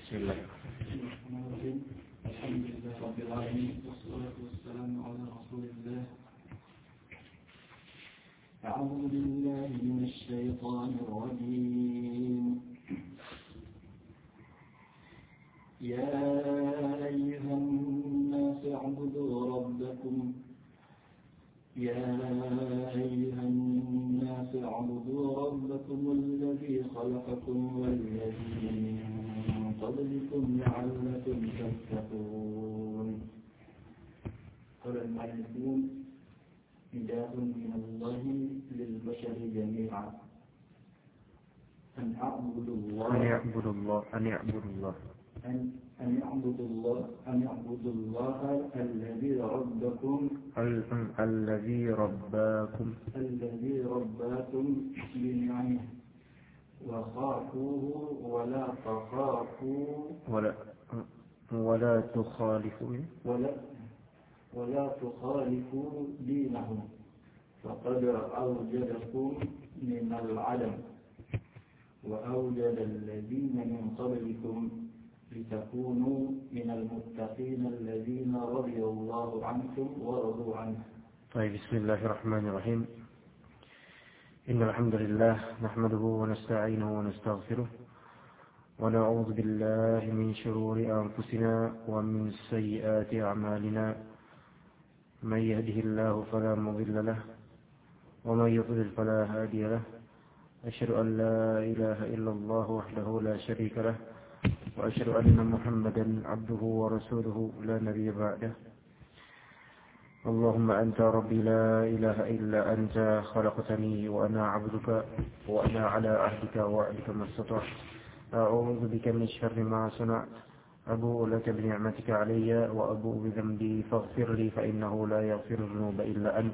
Bismillahirrahmanirrahim. Alhamdulillahirabbil alamin wassalatu wassalamu ala Rasulillah. A'udzu billahi minasy syaithanir rajim. Ya ayyuhan nas i'budu rabbakum. Ya ayyuhan nas i'budu rabbakum alladhi khalaqakum wal ladhina min qablikum la'allakum tattaqun. Qala al-mu'allifun نداء من الله للبشر جميعا أن يعبدوا الله الذي رباكم بنعمه وخافوه ولا تخالفوا دينهم فقد أوجدكم من العدم وأوجد الذين من قبلكم لتكونوا من المتقين الذين رضي الله عنكم ورضوا عنه. طيب، بسم الله الرحمن الرحيم. إن الحمد لله نحمده ونستعينه ونستغفره ونعوذ بالله من شرور أنفسنا ومن سيئات أعمالنا. من يهده الله فلا مضل له ومن يضلل فلا هادي له. أشهد أن لا إله إلا الله وحده لا شريك له وأشهد أن محمدا عبده ورسوله لا نبي بعده. اللهم أنت ربي لا إله إلا أنت خلقتني وأنا عبدك وأنا على عهدك ووعدك ما استطعت. أعوذ بك من شر ما صنعت. أبوء لك بنعمتك علي وأبوء بذنبي فاغفر لي فإنه لا يغفر الذنوب إلا أنت.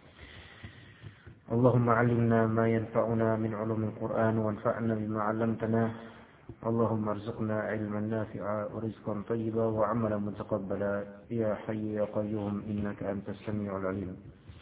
اللهم علمنا ما ينفعنا من علوم القرآن وانفعنا بما علمتنا. اللهم ارزقنا علما نافعا ورزقا طيبا وعملا متقبلا يا حي يا قيوم إنك أنت السميع العليم.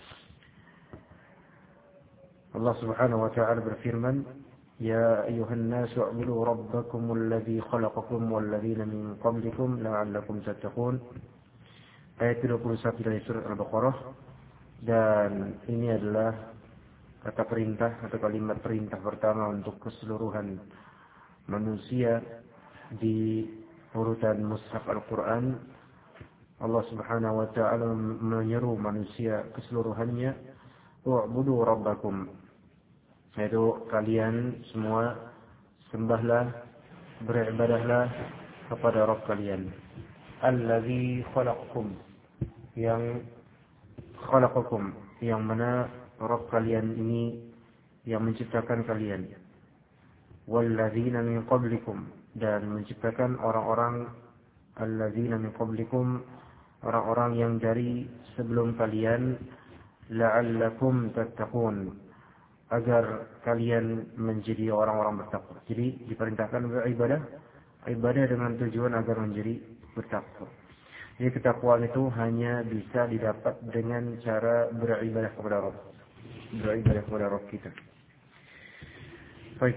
Allah Subhanahu wa ta'ala berfirman, Ya ayuhan nasu a'budu rabbakum alladhi khalaqakum walladhina min qablikum la'allakum tattaqun. Ayat 21 dari surat Al-Baqarah. Dan ini adalah kata perintah atau kalimat perintah pertama untuk keseluruhan manusia di urutan mushaf Al-Quran. Allah Subhanahu wa ta'ala menyeru manusia keseluruhannya, Wa'budu rabbakum, yaitu kalian semua sembahlah, beribadahlah kepada Rabb kalian. Alladzi khalaqakum, yang khalaqakum, yang mana Rabb kalian ini yang menciptakan kalian. Walladzina min qablikum, dan menciptakan orang-orang, alladzina min qablikum, orang-orang yang dari sebelum kalian, la'allakum tattaqun, agar kalian menjadi orang-orang bertakwa. Jadi diperintahkan beribadah dengan tujuan agar menjadi bertakwa. Jadi ketakwaan itu hanya bisa didapat dengan cara beribadah kepada Rabb. Beribadah kepada Rabb kita. Baik,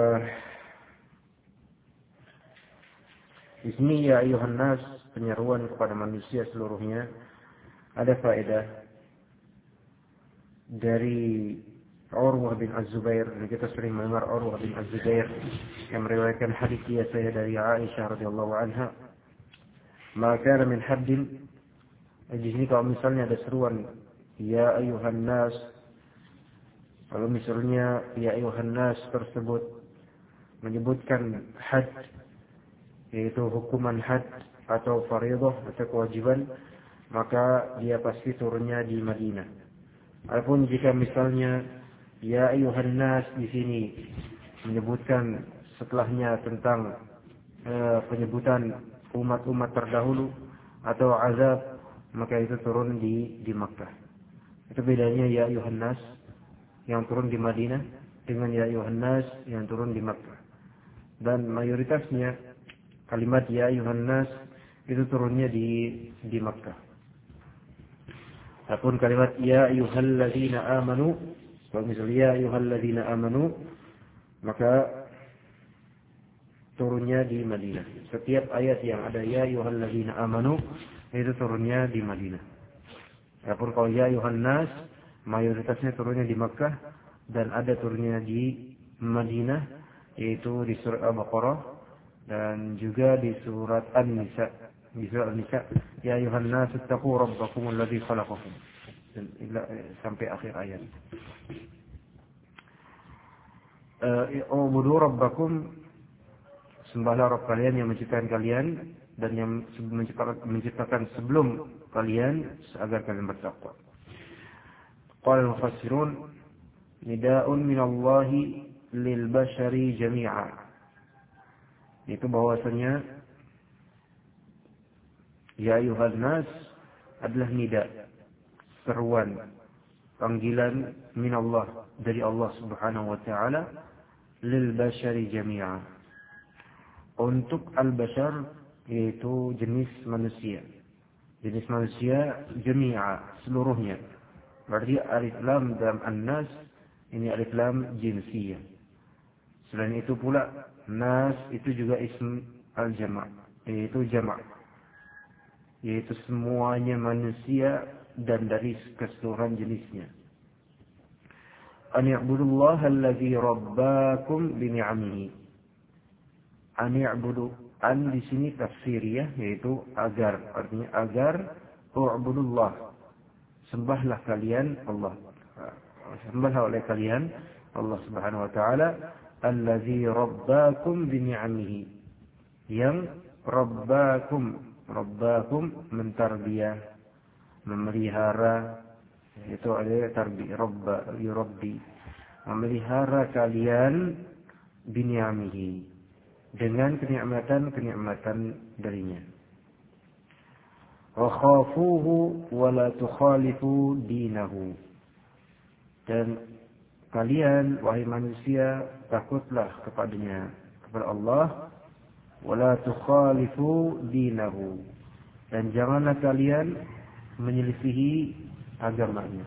di sini ya ayuhan nas, penyeruan kepada manusia seluruhnya. Ada faedah dari Urwah bin Az-Zubair. Kita sering mendengar Urwah bin Az-Zubair yang meriwayatkan hadis saya dari Aisyah radhiyallahu anha. Maka min haddin, di sini kalau misalnya ada seruan ya ayuhan nas, kalau misalnya ya ayuhan nas tersebut menyebutkan had, yaitu hukuman had atau fardhah atau kewajiban, maka dia pasti turunnya di Madinah. Adapun jika misalnya ya ayuhan nas di sini menyebutkan setelahnya tentang penyebutan umat-umat terdahulu atau azab, maka itu turun di Makkah. Itu bedanya ya ayuhan nas yang turun di Madinah dengan ya ayuhan nas yang turun di Makkah. Dan mayoritasnya kalimat ya ayuhan nas itu turunnya di Makkah. Adapun kalimat ya ayyuhalladzina amanu, kalau misalnya ya ayyuhalladzina amanu, maka turunnya di Madinah. Setiap ayat yang ada ya ayyuhalladzina amanu itu turunnya di Madinah. Adapun kalau ya ayyuhan nas mayoritasnya turunnya di Makkah dan ada turunnya di Madinah, yaitu di surat Al-Baqarah dan juga di surat An-Nisa. Di surat An-Nisa ya ayyuhan nas ittaqu rabbakum alladzi khalaqakum dan sampai akhir ayat. Ubudu rabbakum, sembahlah Rabb kalian yang menciptakan kalian dan yang menciptakan sebelum kalian agar kalian bertakwa. Qala al-mufassirun nida'un minallahi lil bashari jami'a. Itu bahwasanya ya ayyuhan nas adalah nida, seruan, panggilan minallah dari Allah Subhanahu wa taala lil bashari jami'a, untuk al-bashar yaitu jenis manusia. Jenis manusia jami'a, seluruhnya. Berarti alif lam dalam an-nas ini alif lam jinsiyah. Selain itu pula nas itu juga ism al-jama', yaitu jama', yaitu semuanya manusia dan dari keseluruhan jenisnya. An ya'budullaha alladzi rabbakum bi ni'amihi. An ya'budu, an di sini tafsiriyah yaitu agar, artinya agar u'budullah, sembahlah kalian Allah, sembahlah oleh kalian Allah Subhanahu wa taala alladzi rabbakum bi ni'amihi, yang rabbakum, rabbakum mentarbiyah, memelihara, itu ada tarbiyah, rabba yurabbi, memelihara kalian bi ni'amihi, dengan kenikmatan-kenikmatan darinya. Wa khafuhu wa la tukhalifu dinahu, dan kalian wahai manusia takutlah kepadanya, kepada Allah, wa la tukhalifu dinahu, dan janganlah kalian menyelisihi agamanya.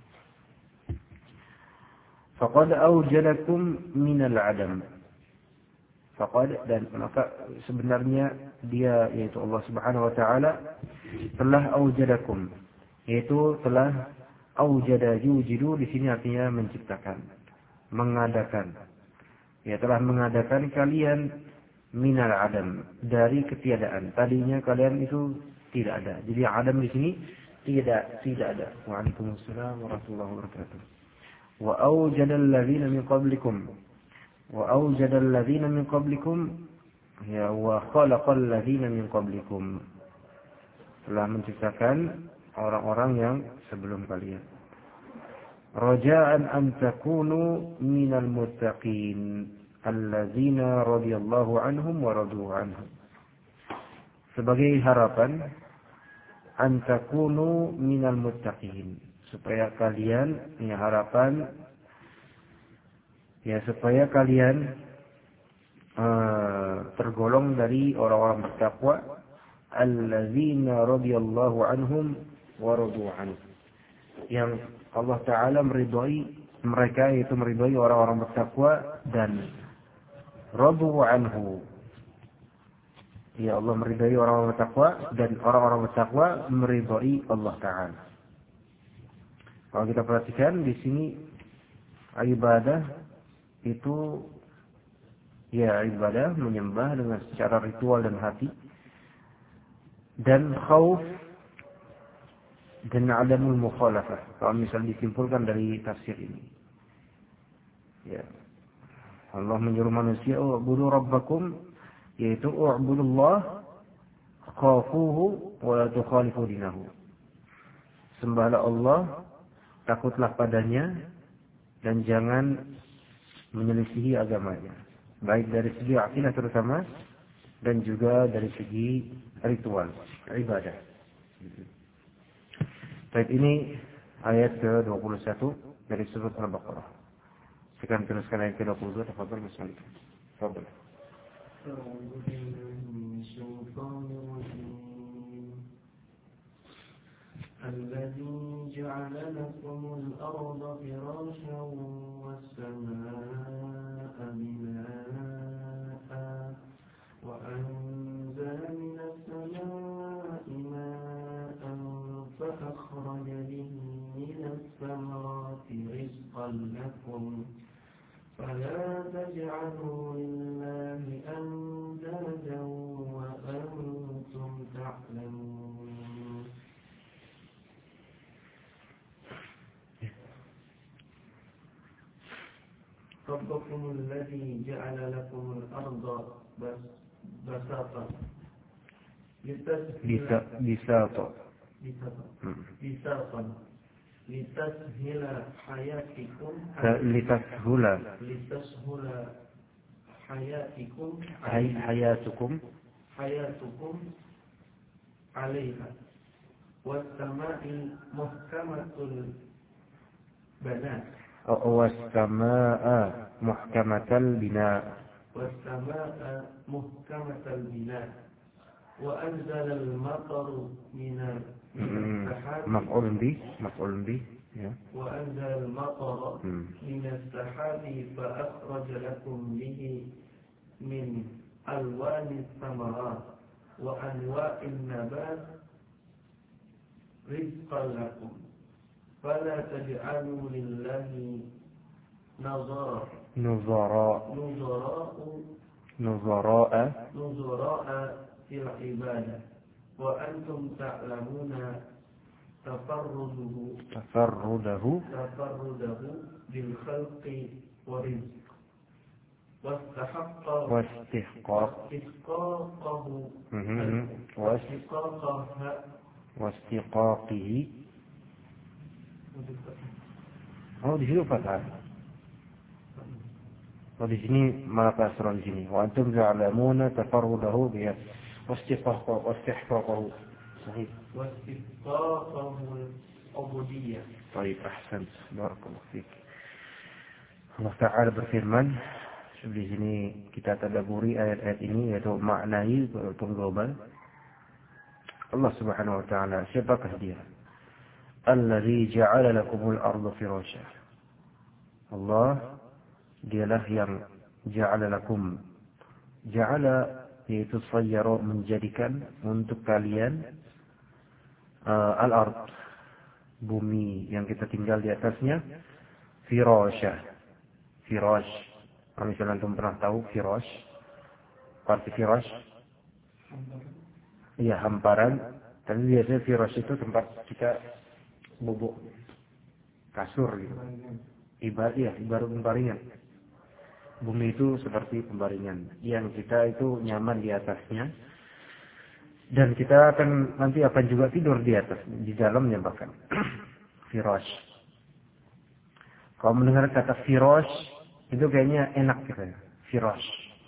Faqad awjadakum minal adam. Faqad, dan maka sebenarnya dia yaitu Allah Subhanahu wa taala telah awjadakum, yaitu telah awjada yujidu di sini artinya menciptakan, mengadakan. Ya, telah mengadakan kalian minal adam, dari ketiadaan. Tadinya kalian itu tidak ada. Jadi adam di sini tidak ada. Waalaikumsalam warahmatullahi wabarakatuh. Wa awjadal ladzina min qablikum. Wa awjadal ladzina min qablikum, ya, wa khalaqal ladzina min qablikum, telah menciptakan orang-orang yang sebelum kalian. Raja'an an takunu minal muttaqin alladzina radhiyallahu anhum wa radu anhum, sebagai harapan an takunu minal muttaqin, supaya kalian, ya harapan, ya supaya kalian tergolong dari orang-orang bertakwa, alladzina radhiyallahu anhum wa radu anhum, yang Allah Ta'ala meridhai mereka, yaitu meridhai orang-orang bertakwa, dan radu anhu, ya Allah meridhai orang-orang bertakwa dan orang-orang bertakwa meridhai Allah Ta'ala. Kalau kita perhatikan di sini ibadah itu, ya ibadah menyembah dengan secara ritual dan hati, dan khauf dan adamul mukhalafah, kalau misal disimpulkan dari tafsir ini. Ya, Allah menyuruh manusia u'budu rabbakum, yaitu u'budullah khafuhu wa la tukhalifu dinahu, sembahlah Allah, takutlah padanya, dan jangan menyelisihi agamanya, baik dari segi akidah terutama, dan juga dari segi ritual ibadah. Baik, ini ayat ke-21 dari surat Al-Baqarah. Sekarang teruskan ayat ke-22. Tafadhal Mas Malik. Tafadhal. الذي جعل لكم الأرض فراشا والسماء بناء الذي جعل لكم الأرض بساطا لتسهل حياتكم حياتكم عليها والسماء محكمة البنات والسماء محكمة البناء وأنزل المطر من السحاب مفعول به وأنزل المطر من السحاب فأخرج لكم به من ألوان الثمرات وأنواع النبات رزقا لكم فلا تجعلوا لله نظراء في العبادة وأنتم تعلمون تفرده بالخلق ورزق واستحقاقه di sini fathah. Di sini malah kasrah di sini. Wa antum ta'lamuna tafarrudahu bi واستحقاقه صحيح واستحقاقه العبودية. طيب أحسنت بارك الله فيك. Allah Ta'ala berfirman di sini kita tadabburi ayat-ayat ini yaitu maknai global. Allah Subhanahu wa Ta'ala, siapakah dia? Allazi ja'ala lakumul arda firasha. Allah dialah yang ja'ala lakum. Ja'ala yaitu sayyara menjadikan untuk kalian al-ard, bumi yang kita tinggal di atasnya, firasha. Firash. Kalau misalnya antum pernah tahu firash, arti firash? Iya, hamparan. Tapi biasanya firash itu tempat kita bubuk kasur gitu. Ibarat pembaringan. Bumi itu seperti pembaringan yang kita itu nyaman di atasnya, dan kita nanti akan juga tidur di atas, di dalamnya bahkan. Firash. Kalau mendengar kata firash itu kayaknya enak gitu ya. Firash.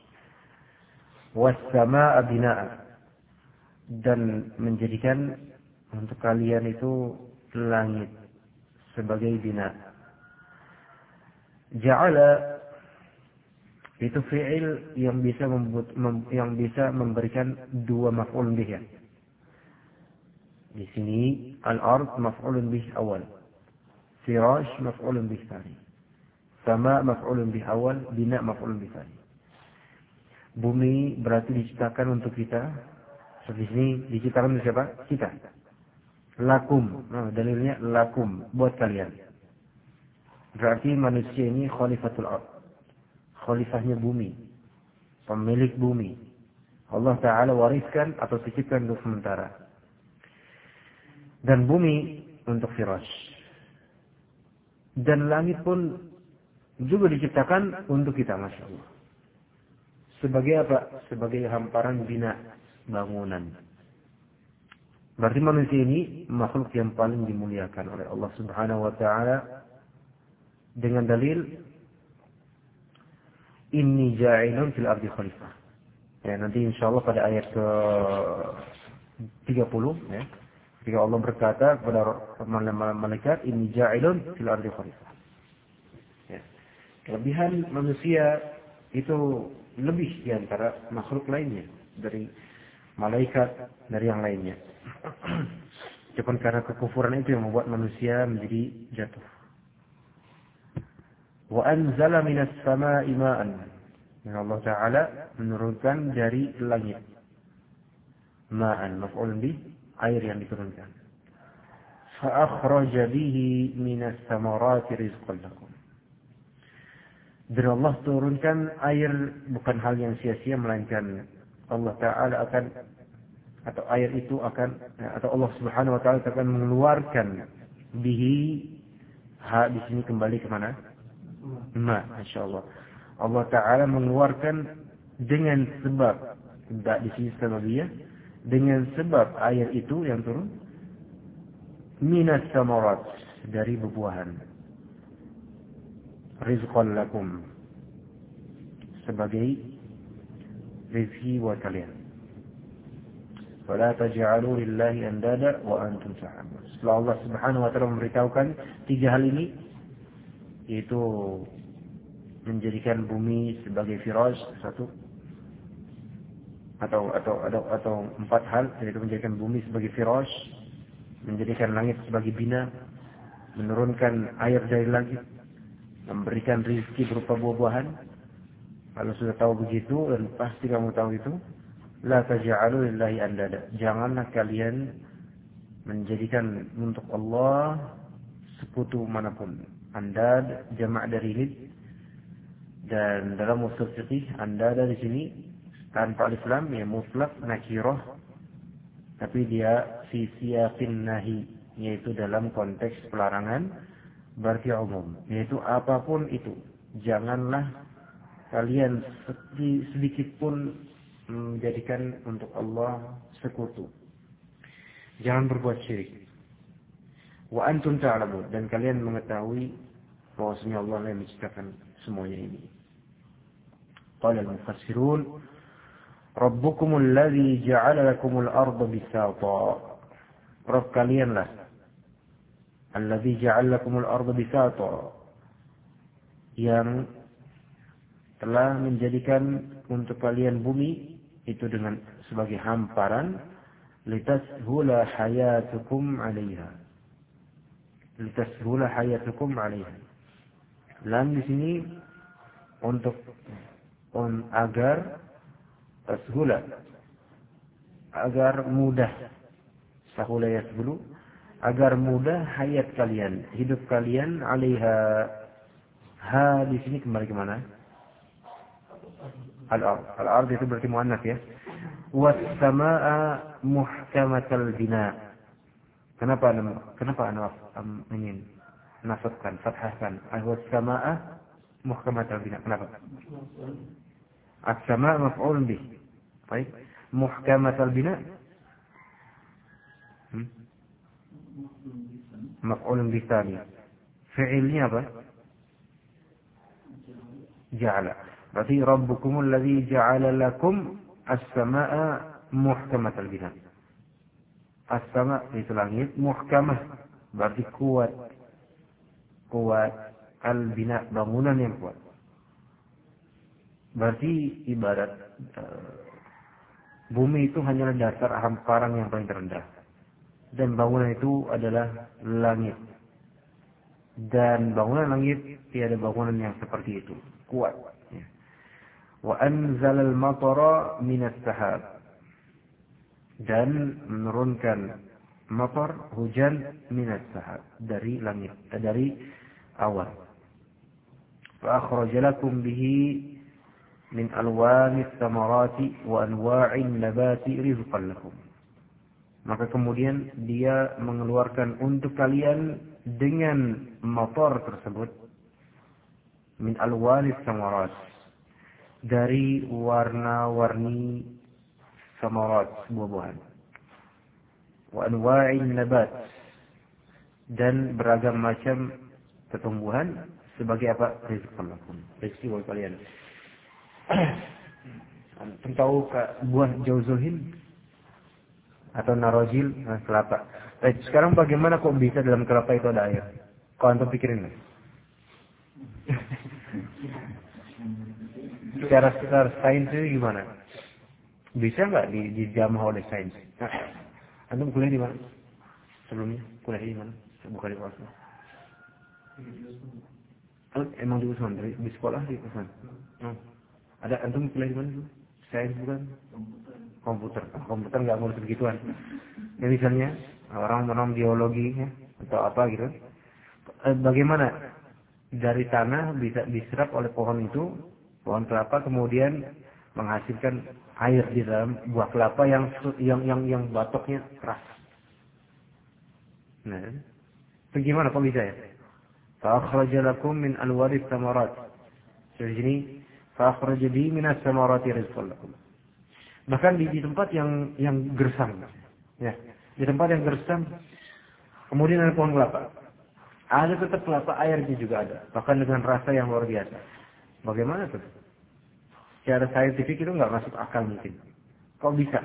Was-samaa'a binaa'a, dan menjadikan untuk kalian itu langit sebagai bina. Ja'ala itu fi'il yang bisa memberikan dua maf'ul bih. Di sini al-ard maf'ul bih awal, firash maf'ul bih tsani, sama maf'ul bih awal, bina maf'ul bih tsani. Bumi berarti diciptakan untuk kita. Di sini diciptakan untuk siapa? Kita. Lakum, dalilnya lakum, buat kalian. Berarti manusia ini khalifatul ard, khalifahnya bumi, pemilik bumi. Allah Ta'ala wariskan atau titipkan untuk sementara. Dan bumi untuk firash. Dan langit pun juga diciptakan untuk kita, Masya Allah. Sebagai apa? Sebagai hamparan bina, bangunan. Berarti manusia ini makhluk yang paling dimuliakan oleh Allah Subhanahu wa Ta'ala dengan dalil inni ja'ilun fil ardi khalifah. Ya, nanti insyaallah pada ayat ke-30 ya, ketika Allah berkata kepada malaikat inni ja'ilun fil ardi khalifah. Ya. Kelebihan manusia itu lebih di antara makhluk lainnya, dari malaikat, dari yang lainnya. Cuma karena kekufuran itu yang membuat manusia menjadi jatuh. Wa anzala minas samaa'i ma'an. Dan Allah Ta'ala menurunkan dari langit. Ma'an, maf'ul bih, air yang diturunkan. Fa akhraja bihi minas samarati rizqan lakum. Dan Allah turunkan air bukan hal yang sia-sia, melainkan Allah Ta'ala akan, atau air itu akan, atau Allah Subhanahu wa Ta'ala akan mengeluarkan bihi, ha di sini kembali ke mana? Ma, insyaallah. Allah Ta'ala mengeluarkan dengan sebab, tidak di sini sebabiyah, dengan sebab air itu yang turun, minas samarat, dari buah-buahan, rizqan lakum, sebagai rezeki buat kalian. Fala taj'alu lillahi andada wa antum ta'lamun. Setelah Allah Subhanahu wa taala memberitahukan 3 hal ini, yaitu menjadikan bumi sebagai firash, satu, atau 4 hal, yaitu menjadikan bumi sebagai firash, menjadikan langit sebagai bina, menurunkan air dari langit, memberikan rezeki berupa buah-buahan. Kalau sudah tahu begitu, dan pasti kamu tahu itu, la taj'alu lillahi andada, janganlah kalian menjadikan untuk Allah sekutu manapun. Andad jamak dari lid, dan dalam usul fiqih andada di sini tanpa alif lam, ya mutlak nakirah, tapi dia fi siyaqin nahi, yaitu dalam konteks pelarangan, berarti umum, yaitu apapun itu janganlah kalian sedikit pun menjadikan untuk Allah sekutu. Jangan berbuat syirik. Wa antum ta'lamun, dan kalian mengetahui bahwasanya Allah yang menciptakan semuanya ini. Qala al-mufassirun, Rabbukumul ladzi ja'ala lakumul arda bisata. Rabb kalianlah alladzi ja'ala lakumul arda bisata, yang telah menjadikan untuk kalian bumi itu dengan sebagai hamparan, litashula hayatukum 'alaiha. Litashula hayatukum 'alaiha. Lam di sini untuk agar tashula, agar mudah, sahula yasbulu, agar mudah hayat kalian, hidup kalian, 'alaiha. Ha di sini kembali ke mana? Al-ard. Al-ard itu berarti muannats ya. Was-samaa'a muhkamatal bina. Kenapa ana ingin nasabkan, fathahkan was-samaa'a muhkamatal bina? Kenapa? As-samaa' maf'ul bih. Baik. Muhkamatal bina? Maf'ul bih tsani. Fi'ilnya apa? Ja'ala. Berarti Rabbukumul ladzi ja'ala lakum as-samaa'a muhkamatal bina. As-sama' itu langit, muhkamah berarti kuat. Kuat, al-bina bangunan yang kuat. Berarti ibarat bumi itu hanyalah dasar hamparan yang paling terendah, dan bangunan itu adalah langit. Dan bangunan langit tiada bangunan yang seperti itu, kuat. Wa anzalal matara minas sahab, dan menurunkan matar, hujan, minas sahab, dari langit, dari awan. Fa akhraja lakum bihi min alwanis samarati wa anwa'in nabati rizqan lakum. Maka kemudian dia mengeluarkan untuk kalian dengan matar tersebut, min alwanis samarat, dari warna-warni samarat, buah-buahan, wa anwa'in nabat, dan beragam macam tumbuhan, sebagai apa? Rizqan lakum, rezeki buat kalian. Antum tahu buah jauzuhin atau narojil, kelapa. Sekarang bagaimana kok bisa dalam kelapa itu ada air? Kau antum pikirin nih. Secara sains itu gimana? Bisa nggak dijamah oleh sains? Nah, antum kuliah di mana? Sebelumnya kuliah di mana? Bukan di Usman. Emang di Usman, di sekolah di Usman. Ada antum kuliah di mana dulu? Sains bukan? Komputer. Komputer nggak ngurus begituan. Ya misalnya orang biologi ya, atau apa gitu. Bagaimana dari tanah bisa diserap oleh pohon itu, pohon kelapa, kemudian menghasilkan air di dalam buah kelapa yang batoknya keras. Nah, bagaimana kok bisa ya? Fa akhraja lakum min alwaris samarat. Jadi sini fa akhraja bihi minas samarati rizqan lakum. Bahkan di tempat yang gersang, ya, di tempat yang gersang, kemudian ada pohon kelapa. Ada tetap kelapa, airnya juga ada, bahkan dengan rasa yang luar biasa. Bagaimana tuh? Secara saintifik itu nggak masuk akal mungkin. Kok bisa?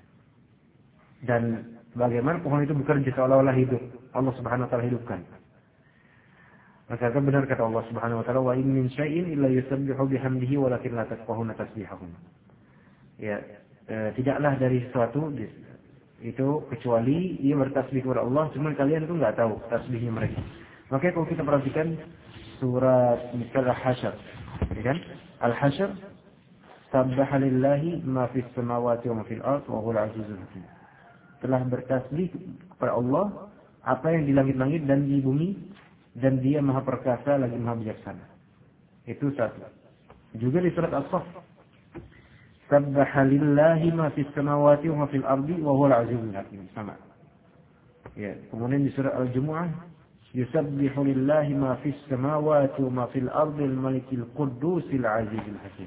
Dan bagaimana pohon itu bekerja seolah-olah hidup? Allah Subhanahu wa taala hidupkan. Maka benar kata Allah Subhanahu wa taala, "Wa in min syai'in illa yusabbihu bihamdihi walakin la tafqahuna tasbihahum." Ya, tidaklah dari sesuatu itu kecuali ia bertasbih kepada Allah, cuma kalian itu nggak tahu tasbihnya mereka. Makanya kalau kita perhatikan surat Al-Hasyr, ya kan? Al-Hasyr, sabbaha lillahi ma fis samawati wa ma fil ardh wa huwal azizul hakim. Telah bertasbih kepada Allah apa yang di langit-langit dan di bumi, dan Dia Maha Perkasa lagi Maha Bijaksana. Itu satu. Juga di surat As-Saff, sabbaha lillahi ma fis samawati wa ma fil ardi wa huwal azizul hakim. Sama. Ya, kemudian di surat Al-Jumu'ah, yusabbihu lillahi ma fis samawati wa ma fil ardi al-malikil quddusil azizil hakim.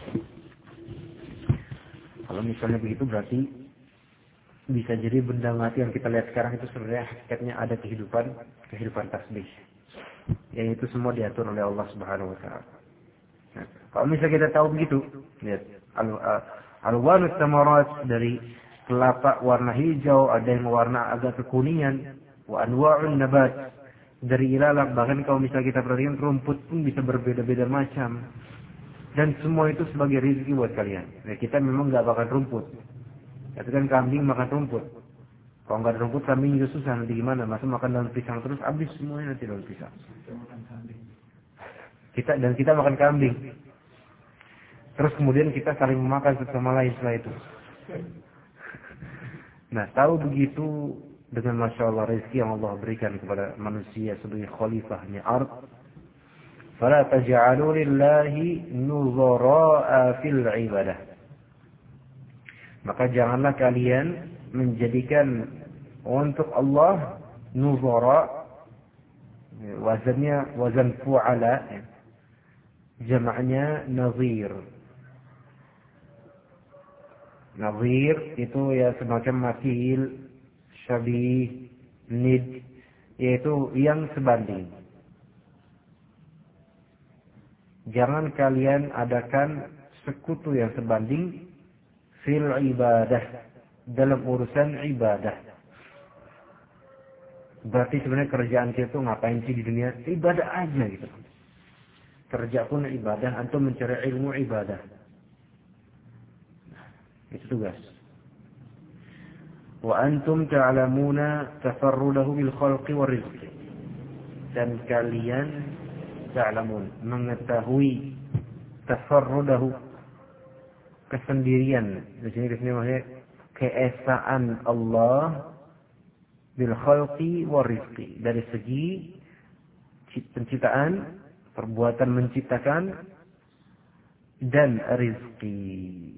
Kalau misalnya begitu berarti bisa jadi benda mati yang kita lihat sekarang itu sebenarnya hakikatnya ada kehidupan tasbih. Yang itu semua diatur oleh Allah Subhanahu wa taala. Nah, kalau misalnya kita tahu begitu, lihat alwanus samarat, dari kelapa warna hijau, ada yang warna agak kekuningan, wa anwa'un nabat, dari ilalang, bahkan kalau misalnya kita perhatikan rumput pun bisa berbeda-beda macam. Dan semua itu sebagai rezeki buat kalian. Nah, kita memang nggak makan rumput. Tapi kan kambing makan rumput. Kalau nggak ada rumput, kambing juga susah. Nanti gimana? Masa makan daun pisang terus, habis semuanya nanti daun pisang. Kita makan kambing. Terus kemudian kita saling memakan satu sama lain setelah itu. Nah, tahu begitu dengan Masya Allah rezeki yang Allah berikan kepada manusia sebagai khalifahnya ard. Fala taj'alu lillahi nuzara'a fil ibadah. Maka janganlah kalian menjadikan untuk Allah nuzara, wazannya wazan fu'ala, jamaknya nazir. Nazir itu ya semacam mathil, syabih, nid, yaitu yang sebanding. Jangan kalian adakan sekutu yang sebanding fil ibadah, dalam urusan ibadah. Berarti sebenarnya kerjaan kita itu ngapain sih di dunia? Ibadah aja gitu. Kerja pun ibadah, antum mencari ilmu ibadah. Itu tugas. Wa antum ta'lamuna tafarrudahu bil khalqi war rizqi. Dan kalian ta'lamun, mengetahui tafarrudahu, kesendirian. Di sini maksudnya keesaan Allah bil khalqi war rizqi, dari segi penciptaan, perbuatan menciptakan, dan rizki.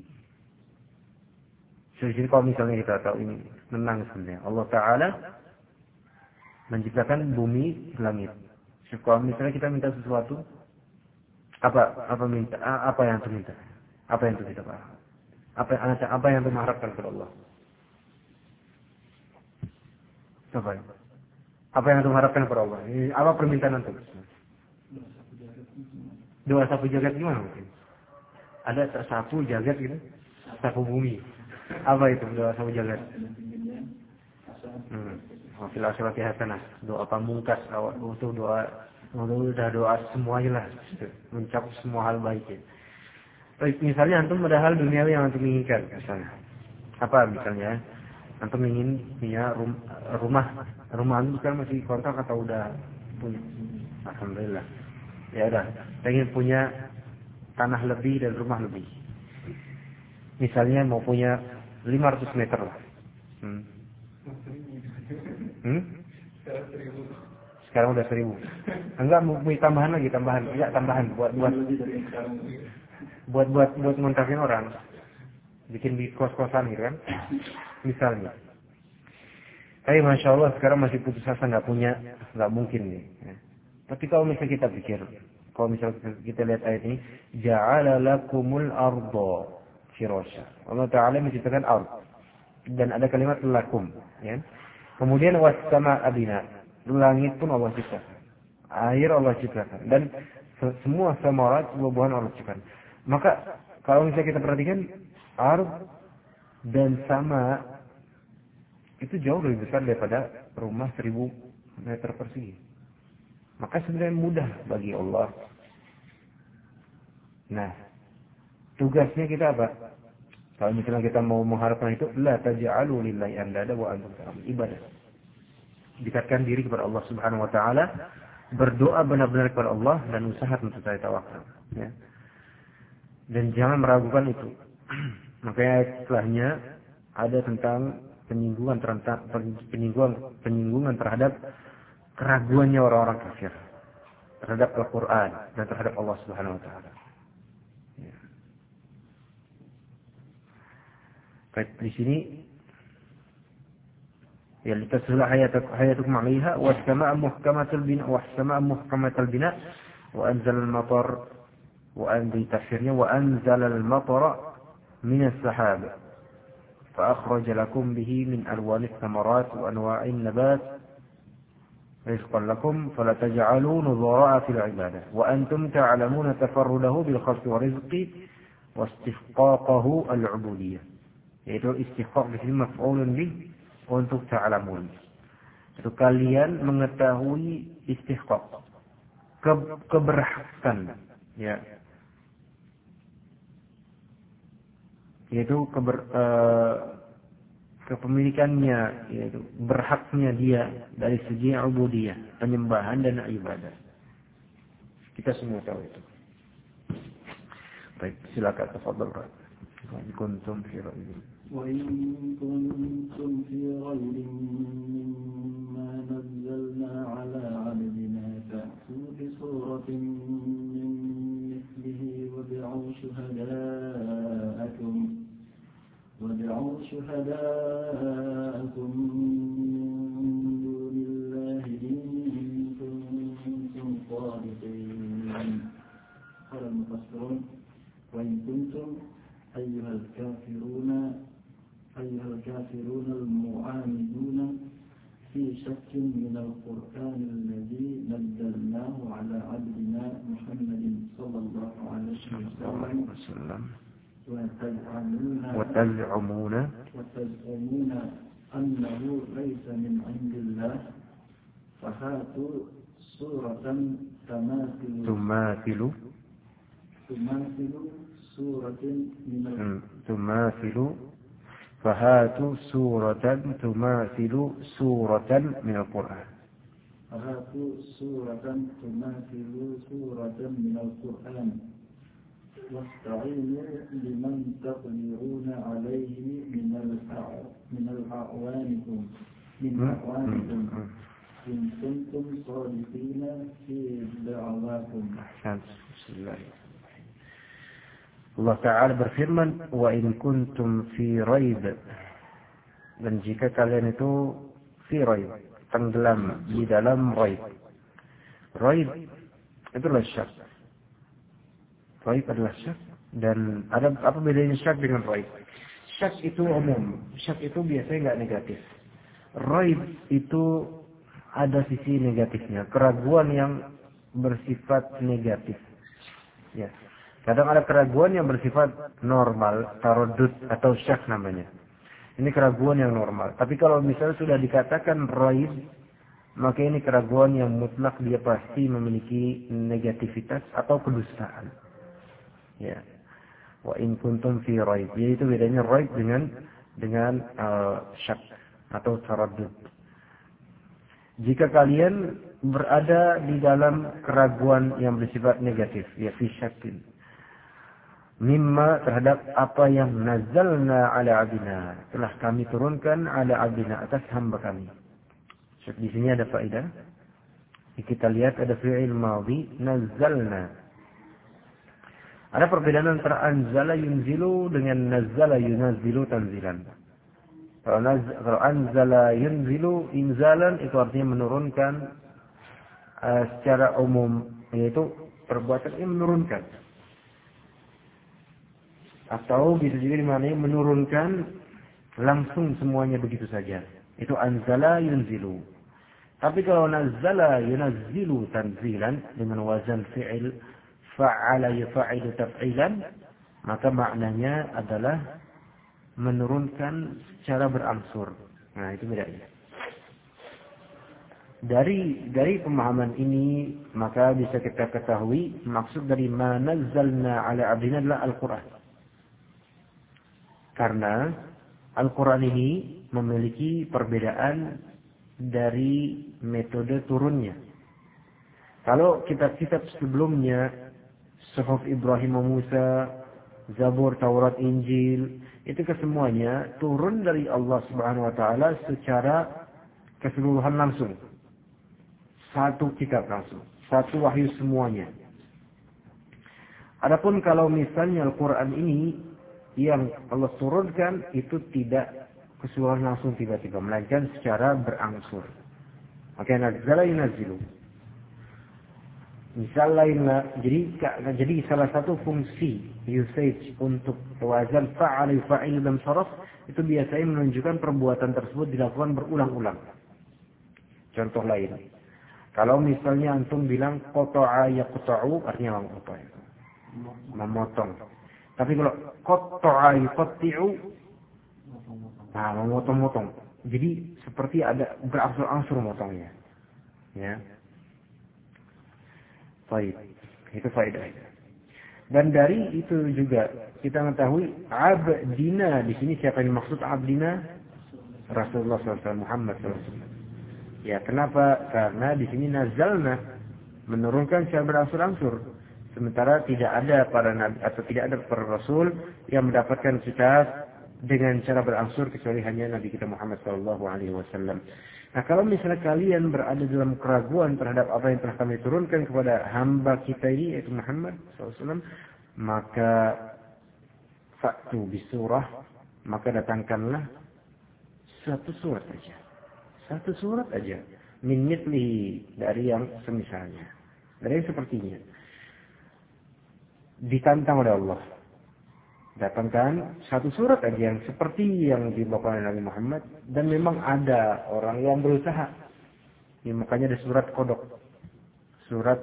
Jadi kalau misalnya kita tahu ini menang sebenarnya, Allah Taala menciptakan bumi, langit. Kalau misalnya kita minta sesuatu, apa yang kita minta? Apa yang kita paham? Apa yang kita harapkan kepada Allah? Apa yang kita harapkan kepada Allah? Ini apa permintaan antum? Doa sapu jagat gimana mungkin? Ada sapu jagat gitu? Sapu bumi. Apa itu doa sapu jagat? Fil akhirati hasanah. Doa pamungkas, itu doa semuanya lah, mencakup semua hal baik. Misalnya antum ada hal duniawi yang antum inginkan, misalnya apa misalnya antum ingin punya rumah antum sekarang masih kontrak atau udah punya? Alhamdulillah. Ya udah, ingin punya tanah lebih dan rumah lebih. Misalnya mau punya 500 meter lah. Sekarang udah 1000. Enggak, mau tambahan lagi, tambahan buat ngontrakin orang, bikin di kos-kosan gitu kan, misalnya. Tapi Masya Allah sekarang masih putus asa, nggak mungkin nih. Tapi kalau misalnya kita pikir, Kalau misalnya kita lihat ayat ini, ja'ala lakumul arda firasya. Allah Ta'ala menciptakan ard. Dan ada kalimat lakum. Ya. Kemudian was-sama'a bina. Langit pun Allah ciptakan. Air Allah ciptakan. Dan semua samarat, buah-buahan Allah ciptakan. Maka kalau misalnya kita perhatikan, ard dan sama itu jauh lebih besar daripada rumah 1000 meter persegi. Maka sebenarnya mudah bagi Allah. Nah, tugasnya kita apa? Kalau misalnya kita mau mengharapkan itu, la taj'alu lillahi andada wa antum ta'lamun. Ibadah. Dekatkan diri kepada Allah Subhanahu wa taala, berdoa benar-benar kepada Allah dan usaha untuk saya tawakal, ya. Dan jangan meragukan itu. Makanya setelahnya ada tentang penyinggungan terhadap keraguannya orang-orang kafir terhadap Al-Quran dan terhadap Allah Subhanahu Wa Taala. Ya. Baik, di sini ya litasla hayatukum 'alaiha was-samaa'a muhkamatul bina was-samaa'a muhkamatul bina wa anzala al-matar wa anzala al-matara min as-sahab fa akhraja lakum bihi min alwan ath-thamarat wa anwa'in nabat rizqan lakum fala taj'alu nudhara'a fil 'ibadah wa antum ta'lamuna tafarrudahu bil khalqi wa rizqi wa istihqaqahu al-'ubudiyyah. Yaitu istihqaq di sini maf'ulun bih untuk ta'lamun. Itu kalian mengetahui istihqaq, keberhakan, ya. Yaitu kepemilikannya, yaitu berhaknya dia dari segi ubudiyah, penyembahan dan ibadah. Kita semua tahu itu. Baik, silakan tafadhal. Kuntum fi ra'yin. وإن كنتم في ريب مما نزلنا على عبدنا فأتوا بسورة من مثله وادعوا شهداءكم من دون الله إن كنتم صادقين. قال المفسرون وإن كنتم أيها الكافرون المعاندون في شك من القرآن الذي نزلناه على عبدنا محمد صلى الله عليه وسلم وتزعمون أنه ليس من عند الله فهاتوا سورة تماثل فهاتوا سورة تماثل سورة من القرآن. فهاتوا سورة تماثل سورة من القرآن واستعينوا بمن تقدرون عليه من أعوانكم إن كنتم صادقين في دعواكم. Allah Ta'ala berfirman, wa in kuntum fi raib, dan jika kalian itu fi raib, tenggelam di dalam raib. Raib itulah syak. Raib adalah syak. Dan ada apa bedanya syak dengan raib? Syak itu umum, syak itu biasanya nggak negatif. Raib itu ada sisi negatifnya, keraguan yang bersifat negatif. Ya. Kadang ada keraguan yang bersifat normal, taradud atau syak namanya. Ini keraguan yang normal. Tapi kalau misalnya sudah dikatakan raib, maka ini keraguan yang mutlak, dia pasti memiliki negativitas atau kedustaan. Ya. Wa in kuntum fi raib. Jadi itu bedanya raib dengan syak atau taradud. Jika kalian berada di dalam keraguan yang bersifat negatif, ya fi syakin, mimma terhadap apa yang nazalna ala abdina, telah kami turunkan ala abdina, atas hamba kami. Di sini ada faedah. Kita lihat ada fi'il madhi nazalna. Ada perbedaan antara anzala yunzilu dengan nazala yunazzilu tanzilan. Kalau anzala yunzilu inzalan itu artinya menurunkan secara umum, yaitu perbuatan ini menurunkan. Atau bisa juga dimaknai menurunkan langsung semuanya begitu saja. Itu anzala yunzilu. Tapi kalau nazzala yunazzilu tanzilan dengan wazan fi'il fa'ala yufa'ilu taf'ilan, maka maknanya adalah menurunkan secara berangsur. Nah, itu bedanya. Dari pemahaman ini maka bisa kita ketahui maksud dari ma nazzalna ala abdina adalah Al-Quran. Karena Al-Quran ini memiliki perbedaan dari metode turunnya. Kalau kitab-kitab sebelumnya, Suhuf Ibrahim wa Musa, Zabur, Taurat, Injil, itu kesemuanya turun dari Allah Subhanahu wa taala secara keseluruhan langsung. Satu kitab langsung, satu wahyu semuanya. Adapun kalau misalnya Al-Quran ini yang Allah turunkan itu tidak keseluruhan langsung tiba-tiba, melainkan secara berangsur. Maka nazzala yunazzilu. Misal lainnya, jadi salah satu fungsi usage untuk wazan fa'al, fa'il dan saraf itu biasanya menunjukkan perbuatan tersebut dilakukan berulang-ulang. Contoh lain, kalau misalnya antum bilang qata'a yaqta'u, artinya memotong. Tapi kalau qata'a yuqatti'u, nah memotong-motong. Jadi seperti ada berangsur-angsur motongnya. Ya. Baik, itu faedah. Dan dari itu juga kita mengetahui abdina di sini siapa yang maksud abdina? Rasulullah SAW, Muhammad SAW. Ya, kenapa? Karena di sini nazalna, menurunkan secara berangsur-angsur. Sementara tidak ada para nabi atau tidak ada para rasul yang mendapatkan kitab dengan cara berangsur kecuali hanya Nabi kita Muhammad SAW. Nah, kalau misalnya kalian berada dalam keraguan terhadap apa yang telah kami turunkan kepada hamba kita ini, yaitu Muhammad SAW, maka fa'tu bisurah, maka datangkanlah satu surat saja. Satu surat aja. Min mithlihi, dari yang semisalnya. Dari yang sepertinya. Ditantang oleh Allah. Datangkan satu surat aja yang seperti yang dibawa oleh Nabi Muhammad. Dan memang ada orang yang berusaha. Ya, makanya ada surat kodok. Surat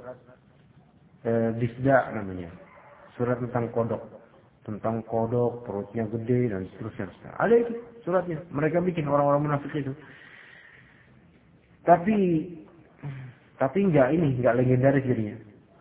Disda namanya. Surat tentang kodok. Tentang kodok, perutnya gede dan seterusnya. Ada itu suratnya. Mereka bikin orang-orang munafik itu. Tapi enggak legendaris jadinya.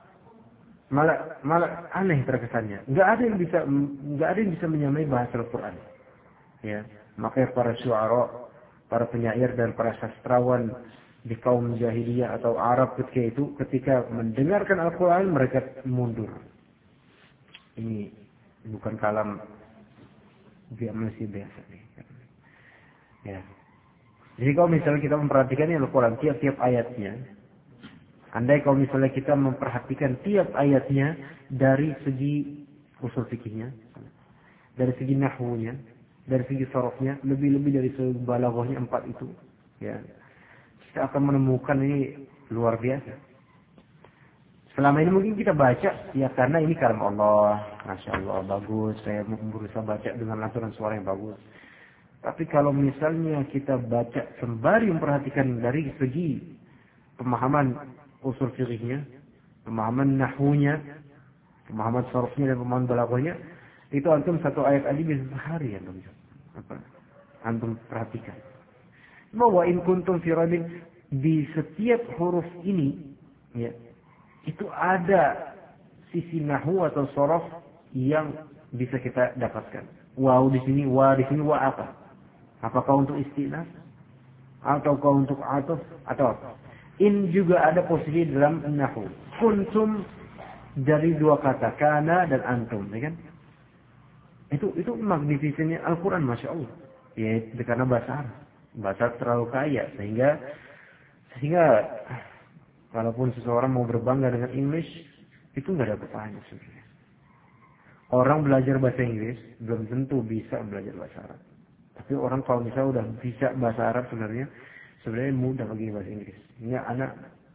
Malah aneh terkesannya. Enggak ada yang bisa menyamai bahasa Al-Qur'an. Ya, makanya para syu'ara, para penyair dan para sastrawan di kaum jahiliyah atau Arab ketika mendengarkan Al-Qur'an mereka mundur. Ini bukan kalam manusia biasa nih. Ya. Jadi kalau misalnya kita memperhatikan Al-Quran tiap-tiap ayatnya, andai kalau misalnya kita memperhatikan tiap ayatnya dari segi usul fikihnya, dari segi nahwunya, dari segi sarafnya, lebih-lebih dari segi balaghahnya 4 itu, ya, kita akan menemukan ini luar biasa. Selama ini mungkin kita baca, ya karena ini kalam Allah, Masya Allah, bagus, saya berusaha baca dengan lantunan suara yang bagus. Tapi kalau misalnya kita baca sembari memperhatikan dari segi pemahaman usul fikihnya, pemahaman nahwunya, pemahaman sarafnya dan pemahaman balaghahnya, itu antum satu ayat aja bisa sehari antum perhatikan. Bahwa in kuntum fi raibin, di setiap huruf ini, ya, itu ada sisi nahwu atau saraf yang bisa kita dapatkan. Waw di sini, wa apa? Apakah untuk istinaf? Ataukah untuk atuf? Atau apa? In juga ada posisi dalam nahwu. Kuntum dari dua kata, kana dan antum, ya kan? Itu magnifisennya Al-Quran, Masya Allah. Ya, karena bahasa Arab. Bahasa terlalu kaya, sehingga walaupun seseorang mau berbangga dengan English, itu nggak ada apa-apanya sebenarnya. Orang belajar bahasa Inggris belum tentu bisa belajar bahasa Arab. Tapi orang kalau misalnya udah bisa bahasa Arab sebenarnya mudah bagi bahasa Inggris. Ini anak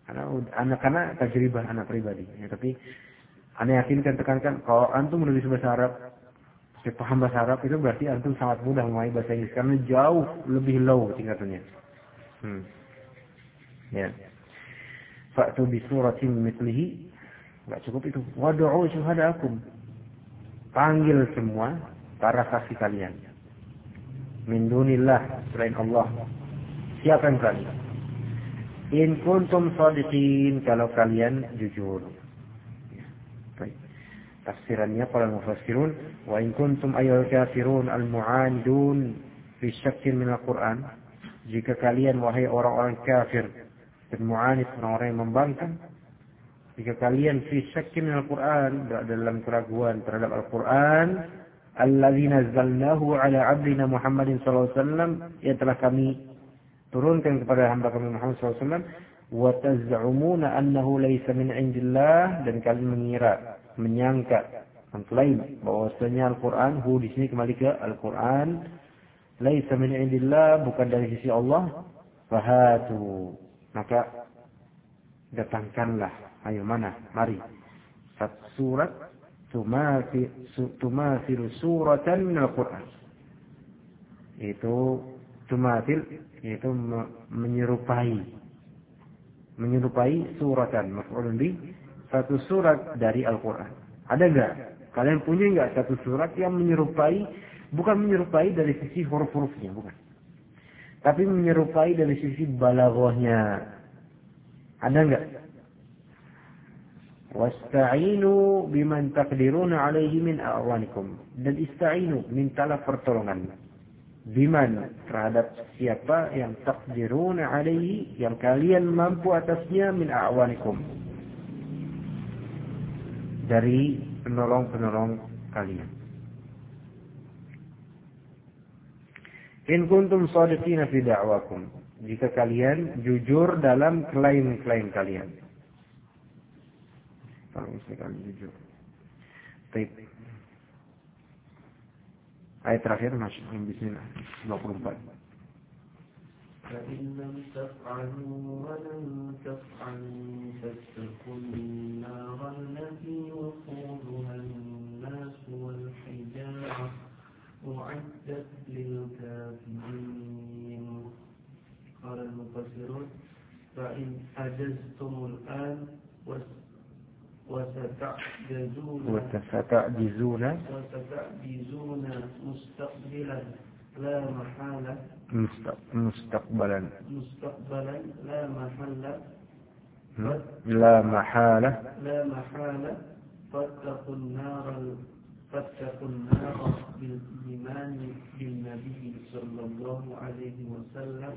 Karena tajribah anak pribadi. Ya, tapi ana yakinkan tekankan kalau antum udah bisa bahasa Arab, paham bahasa Arab, itu berarti antum sangat mudah memahami bahasa Inggris karena jauh lebih low tingkatannya. Ya. Fa'tu bi suratin mithlihi, enggak cukup itu. Wad'u syuhada'akum. Panggil semua para saksi kalian. Min dunillah, selain Allah. Siapa yang berani? In kuntum shadiqin, kalau kalian jujur. Baik. Tafsirannya para mufassirun, wa in kuntum ayyuhal kafirun al-mu'anidun fi syakkin min al-Qur'an. Jika kalian wahai orang-orang kafir dan mu'anid, orang-orang yang membangkang, jika kalian fi syakkin min al-Qur'an, dalam keraguan terhadap Al-Qur'an, alladzi nazzalnahu ala 'abdina Muhammadin sallallahu alaihi wasallam, yang telah kami turunkan kepada hamba kami Muhammad sallallahu alaihi wasallam, wa taz'umuna annahu laysa min 'indillah, dan kalian menyangka, mengklaim bahwasanya Al-Qur'an, di sini kembali ke Al-Qur'an, laysa min 'indillah, bukan dari sisi Allah, fahatu, maka datangkanlah, ayo mana, mari, satu surat tumathil suratan min Al-Qur'an. Itu tumathil, yaitu menyerupai suratan, maf'ulun bih, satu surat dari Al-Quran. Ada enggak? Kalian punya enggak satu surat yang menyerupai, bukan menyerupai dari sisi huruf-hurufnya, bukan. Tapi menyerupai dari sisi balaghahnya. Ada enggak? Wasta'inu biman taqdiruna alaihi min a'wanikum. Dan ista'inu, mintalah pertolongan. Biman, terhadap siapa yang taqdiruna alaihi, yang kalian mampu atasnya, min a'wanikum, dari penolong-penolong kalian. In kuntum shadiqina fi da'wakum, jika kalian jujur dalam klaim-klaim kalian. Kalau misalkan jujur. Baik. Ayat terakhir, bismillah, 24. فإن لم تفعلوا ولن تفعلوا فاتقوا النار التي وقودها الناس والحجارة أعدت للكافرين. قال المفسرون فإن عجزتم الآن وستعجزون مستقبلا لا محالة مستقبلا لا محالة فاتقوا النار بالإيمان بالنبي صلى الله عليه وسلم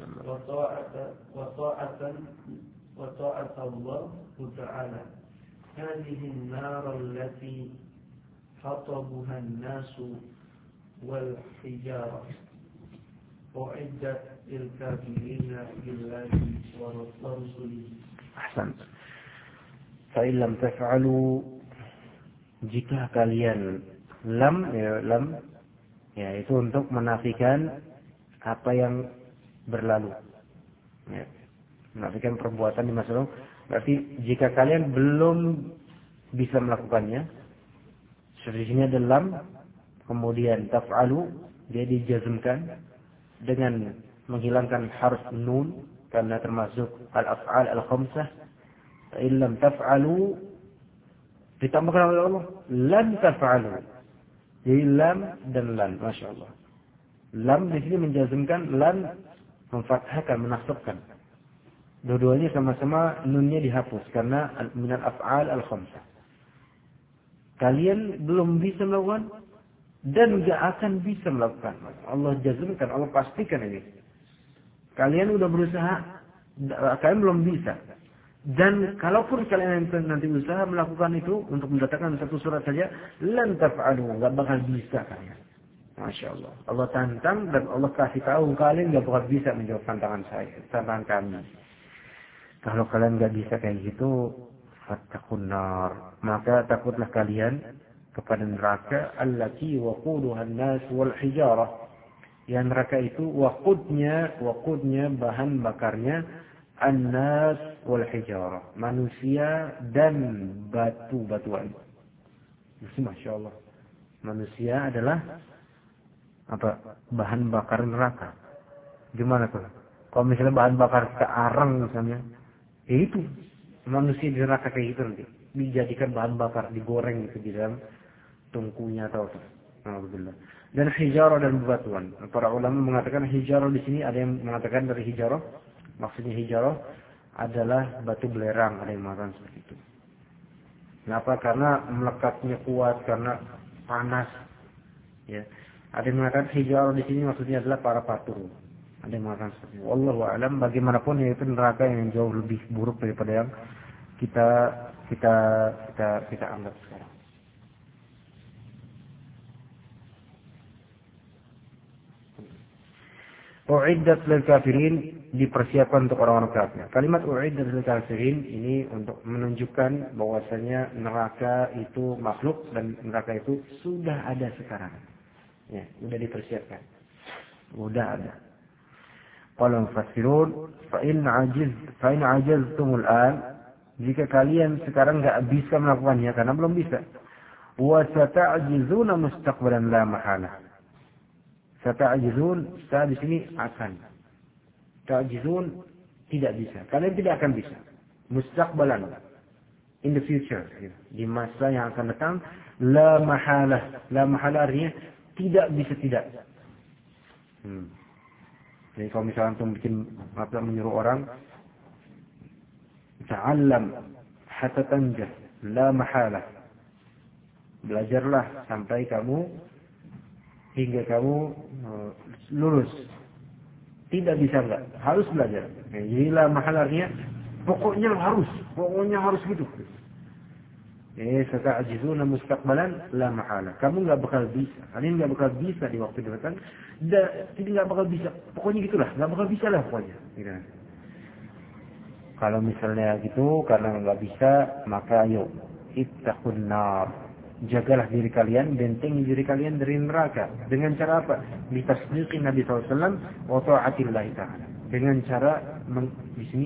وطاعة الله تعالى. هذه النار التي حطبها الناس والحجارة أعدت للكافرين بالله ورسوله. أحسنت. فإن لم تفعلوا, jika kalian lam ya itu untuk menafikan apa yang berlalu, ya, menafikan perbuatan di masa lalu. Berarti jika kalian belum bisa melakukannya, di sini ada lam, kemudian taf'alu, dia dijazmkan dengan menghilangkan harf nun karena termasuk al-af'al al-khamsah. Illam taf'alu, ditambahkan oleh Allah lan taf'alu. Jadi lam dan lan, Masya Allah. Lam di sini menjazmkan, lan memfathahkan, menasabkan. Dua-duanya sama-sama nunnya dihapus karena minal af'al al-khamsah. Kalian belum bisa melakukan dan gak akan bisa melakukan. Allah jazmkan, Allah pastikan ini. Kalian udah berusaha, kalian belum bisa. Dan kalaupun kalian nanti berusaha melakukan itu untuk mendatangkan satu surat saja, lan taf'alu, gak bakal bisa kalian. Masya Allah. Allah tantang dan Allah kasih tahu kalian gak bakal bisa menjawab tantangan kami. Kalau kalian gak bisa kayak gitu, fattaqun nar, maka takutlah kalian kepada neraka allati waquduha an-nas wal hijarah. Yang neraka itu waqudnya bahan bakarnya An-nas wal hijarah, manusia dan batu-batuan. Masya Allah. Manusia adalah apa? Bahan bakar neraka. Gimana tuh? Kalau misalnya bahan bakar ke arang misalnya, ya itu manusia di neraka kayak gitu nanti. Dijadikan bahan bakar, digoreng gitu di dalam tungkunya atau apa. Alhamdulillah. Dan hijarah dan bebatuan. Para ulama mengatakan hijarah di sini, ada yang mengatakan dari hijarah, maksudnya hijarah adalah batu belerang, ada yang mengatakan seperti itu. Kenapa? Karena melekatnya kuat, karena panas. Ya. Ada yang mengatakan hijarah di sini maksudnya adalah para patung. Ada yang mengatakan seperti itu. Wallahu a'lam. Bagaimanapun yaitu neraka yang jauh lebih buruk daripada yang kita anggap sekarang. U'iddat lil kafirin, dipersiapkan untuk orang-orang kafir. Kalimat u'iddat lil kafirin ini untuk menunjukkan bahwasanya neraka itu makhluk dan neraka itu sudah ada sekarang. Ya, sudah dipersiapkan. Sudah ada. Qala mufassirun fa in ajaztumul an, jika kalian sekarang enggak bisa melakukannya karena belum bisa. Wa sata'jizuna mustaqbalan la mahalah. Sata'jizun, sa di sini akan. Ta'jizun tidak bisa. Kalian tidak akan bisa. Mustaqbalan, in the future, di masa yang akan datang, la mahalah. La mahalah artinya tidak bisa tidak. Jadi kalau misalnya antum bikin apa, menyuruh orang ta'allam hatta tanjah, la mahalah. Belajarlah sampai kamu hingga kamu lulus. Tidak bisa enggak, harus belajar. Jadi la mahalarnya pokoknya harus gitu. Sata'jizuna mustaqbalan la mahala. Kamu enggak bakal bisa. Kalian enggak bakal bisa di waktu depan. Tidak enggak bakal bisa. Pokoknya gitulah, enggak bakal bisa lah pokoknya. Gitu. Kalau misalnya gitu karena enggak bisa, maka ayo ittaqun nar. Jagalah diri kalian, bentengi diri kalian dari neraka. Dengan cara apa? Bitasdiqi Nabi SAW wa ta'atillah ta'ala. Dengan cara di sini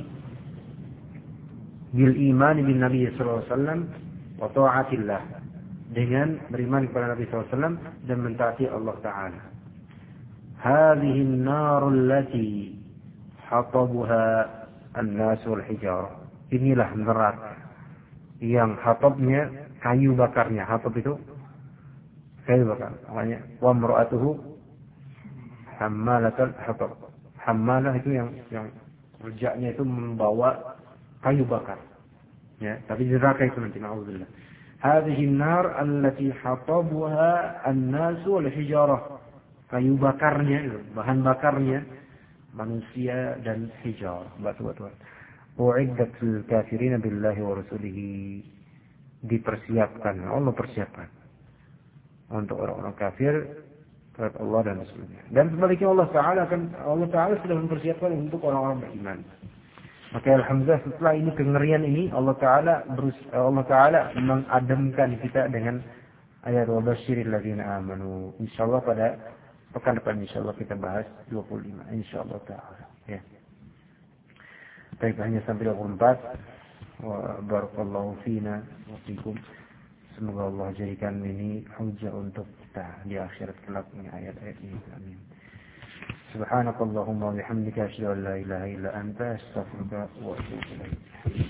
bil iman bin Nabi SAW wa ta'atillah. Dengan beriman kepada Nabi SAW dan mentaati Allah Ta'ala. Hadhihi an-nar allati hatabuha an-nas wal hijarah. Inilah neraka yang hatabnya kayu bakarnya. Hatab itu kayu bakar. Makanya wa mar'atuhu hammalatul hatab. Hammalah itu yang kerjanya itu membawa kayu bakar. Ya, tapi neraka itu nanti na'udzubillah. Hadhihi an-nar allati hatabuha an-nas wal hijarah. Kayu bakarnya, bahan bakarnya manusia dan hijarah, batu-batuan. U'iddat lil kafirin billahi wa rasulihi. Dipersiapkan, Allah persiapkan untuk orang-orang kafir terhadap Allah dan Rasulnya. Dan sebaliknya Allah Ta'ala sudah mempersiapkan untuk orang-orang beriman. Maka alhamdulillah setelah ini kengerian ini Allah Ta'ala mengademkan kita dengan ayat wa basyiril ladzina amanu. Insyaallah pada pekan depan insyaallah kita bahas 25 insyaallah Ta'ala. Ya. Baik, hanya sampai 24. Wa barakallahu fina wa fikum. Semoga Allah jadikan ini hujjah untuk kita di akhirat kelak dengan ayat-ayat ini. Amin. Subhanakallahumma wa bihamdika asyhadu an la ilaha illa anta astaghfiruka wa atubu ilaik.